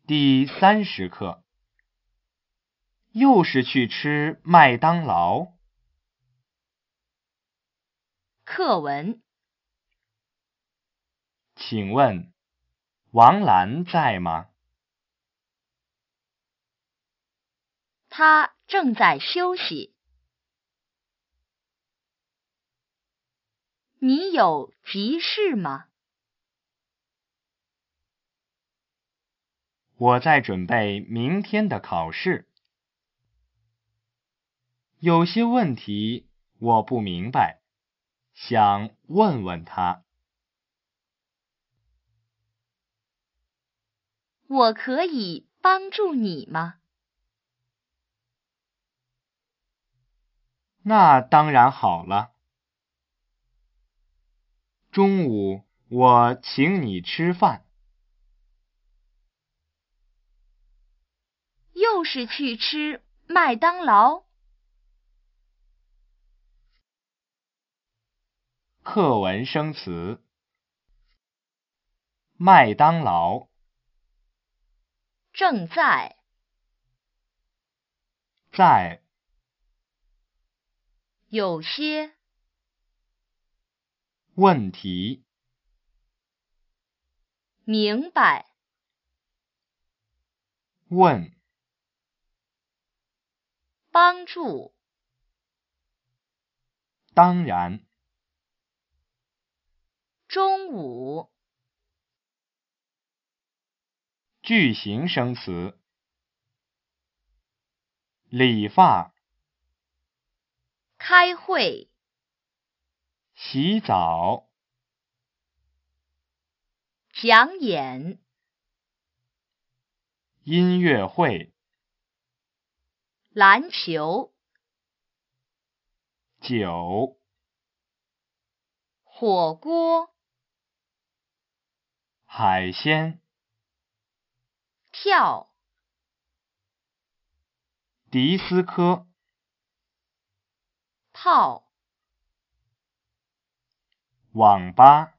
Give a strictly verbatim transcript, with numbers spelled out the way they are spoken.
第三十课，又是去吃麦当劳。 课文， 请问王兰在吗？ 他正在休息。你有急事吗？ 我在准备明天的考试。有些问题我不明白，想问问他。 我可以帮助你吗？ 那当然好了。中午我请你吃饭。 又是去吃麦当劳。 课文生词：麦当劳， 正在， 在， 有些， 问题， 明白， 问， 帮助， 当然， 中午， 句型生词：理发、 开会， 洗澡、 讲演， 音乐会、 篮球， 酒、 火锅， 海鲜、 跳， 迪斯科、 泡。 网吧。